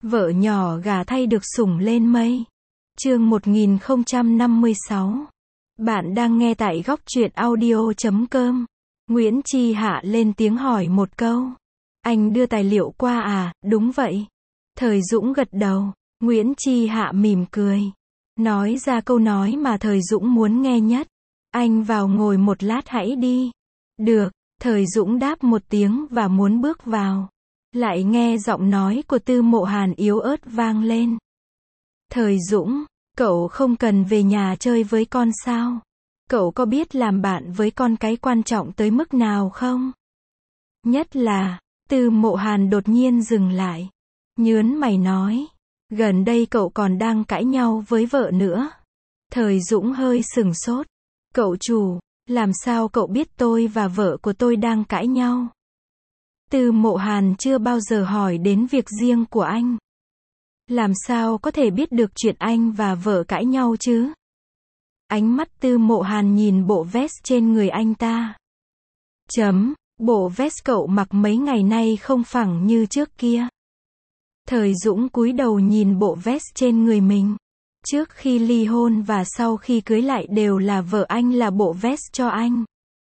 Vợ nhỏ gà thay được sủng lên mây. Chương 1056. Bạn đang nghe tại góc truyện audio.com. Nguyễn Chi Hạ lên tiếng hỏi một câu. Anh đưa tài liệu qua à? Đúng vậy. Thời Dũng gật đầu. Nguyễn Chi Hạ mỉm cười. Nói ra câu nói mà Thời Dũng muốn nghe nhất. Anh vào ngồi một lát hãy đi. Được. Thời Dũng đáp một tiếng và muốn bước vào. Lại nghe giọng nói của Tư Mộ Hàn yếu ớt vang lên. Thời Dũng, cậu không cần về nhà chơi với con sao? Cậu có biết làm bạn với con cái quan trọng tới mức nào không? Nhất là, Tư Mộ Hàn đột nhiên dừng lại. Nhớn mày nói, gần đây cậu còn đang cãi nhau với vợ nữa. Thời Dũng hơi sửng sốt. Cậu chủ, làm sao cậu biết tôi và vợ của tôi đang cãi nhau? Tư Mộ Hàn chưa bao giờ hỏi đến việc riêng của anh. Làm sao có thể biết được chuyện anh và vợ cãi nhau chứ? Ánh mắt Tư Mộ Hàn nhìn bộ vest trên người anh ta. Bộ vest cậu mặc mấy ngày nay không phẳng như trước kia. Thời Dũng cúi đầu nhìn bộ vest trên người mình. Trước khi ly hôn và sau khi cưới lại đều là vợ anh là bộ vest cho anh.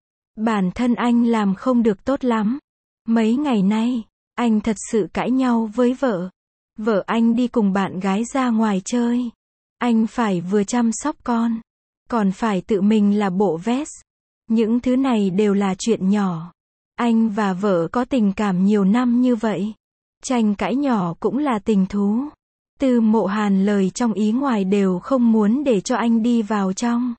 Bản thân anh làm không được tốt lắm. Mấy ngày nay, anh thật sự cãi nhau với vợ. Vợ anh đi cùng bạn gái ra ngoài chơi. Anh phải vừa chăm sóc con, còn phải tự mình là bộ vest. Những thứ này đều là chuyện nhỏ. Anh và vợ có tình cảm nhiều năm như vậy. Tranh cãi nhỏ cũng là tình thú. Tư Mộ Hàn lời trong ý ngoài đều không muốn để cho anh đi vào trong.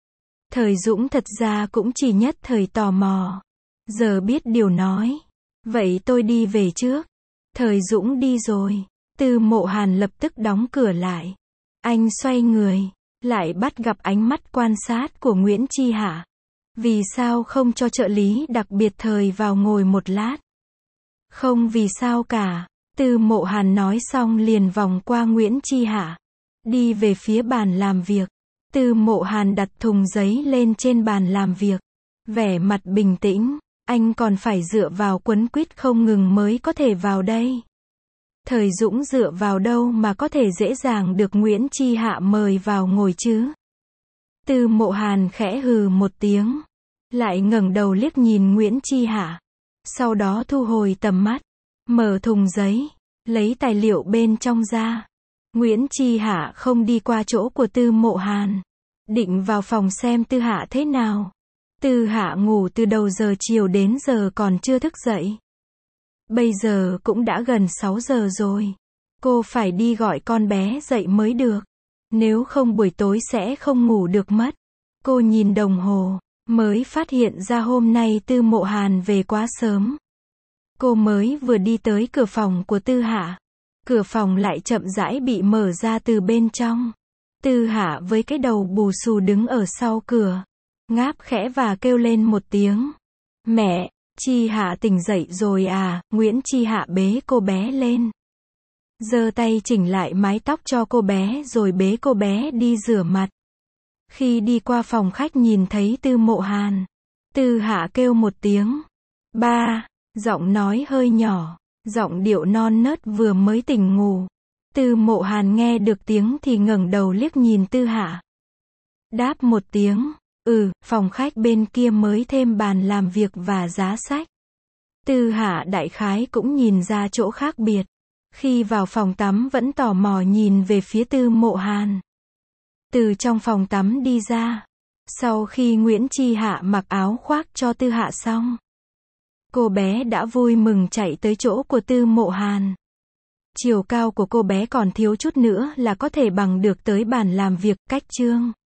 Thời Dũng thật ra cũng chỉ nhất thời tò mò. Giờ biết điều nói. Vậy tôi đi về trước. Thời Dũng đi rồi. Tư Mộ Hàn lập tức đóng cửa lại. Anh xoay người. Lại bắt gặp ánh mắt quan sát của Nguyễn Chi Hạ. Vì sao không cho trợ lý đặc biệt Thời vào ngồi một lát? Không vì sao cả. Tư Mộ Hàn nói xong liền vòng qua Nguyễn Chi Hạ. Đi về phía bàn làm việc. Tư Mộ Hàn đặt thùng giấy lên trên bàn làm việc. Vẻ mặt bình tĩnh. Anh còn phải dựa vào quấn quýt không ngừng mới có thể vào đây. Thời Dũng dựa vào đâu mà có thể dễ dàng được Nguyễn Chi Hạ mời vào ngồi chứ? Tư Mộ Hàn khẽ hừ một tiếng. Lại ngẩng đầu liếc nhìn Nguyễn Chi Hạ. Sau đó thu hồi tầm mắt. Mở thùng giấy. Lấy tài liệu bên trong ra. Nguyễn Chi Hạ không đi qua chỗ của Tư Mộ Hàn. Định vào phòng xem Tư Hạ thế nào. Tư Hạ ngủ từ đầu giờ chiều đến giờ còn chưa thức dậy. Bây giờ cũng đã gần 6 giờ rồi. Cô phải đi gọi con bé dậy mới được. Nếu không buổi tối sẽ không ngủ được mất. Cô nhìn đồng hồ, mới phát hiện ra hôm nay Tư Mộ Hàn về quá sớm. Cô mới vừa đi tới cửa phòng của Tư Hạ. Cửa phòng lại chậm rãi bị mở ra từ bên trong. Tư Hạ với cái đầu bù xù đứng ở sau cửa. Ngáp khẽ và kêu lên một tiếng. Mẹ, Chi Hạ tỉnh dậy rồi à? Nguyễn Chi Hạ bế cô bé lên. Giơ tay chỉnh lại mái tóc cho cô bé rồi bế cô bé đi rửa mặt. Khi đi qua phòng khách nhìn thấy Tư Mộ Hàn. Tư Hạ kêu một tiếng. Ba, giọng nói hơi nhỏ. Giọng điệu non nớt vừa mới tỉnh ngủ. Tư Mộ Hàn nghe được tiếng thì ngẩng đầu liếc nhìn Tư Hạ. Đáp một tiếng. Phòng khách bên kia mới thêm bàn làm việc và giá sách. Tư Hạ đại khái cũng nhìn ra chỗ khác biệt. Khi vào phòng tắm vẫn tò mò nhìn về phía Tư Mộ Hàn. Từ trong phòng tắm đi ra. Sau khi Nguyễn Chi Hạ mặc áo khoác cho Tư Hạ xong. Cô bé đã vui mừng chạy tới chỗ của Tư Mộ Hàn. Chiều cao của cô bé còn thiếu chút nữa là có thể bằng được tới bàn làm việc cách chương.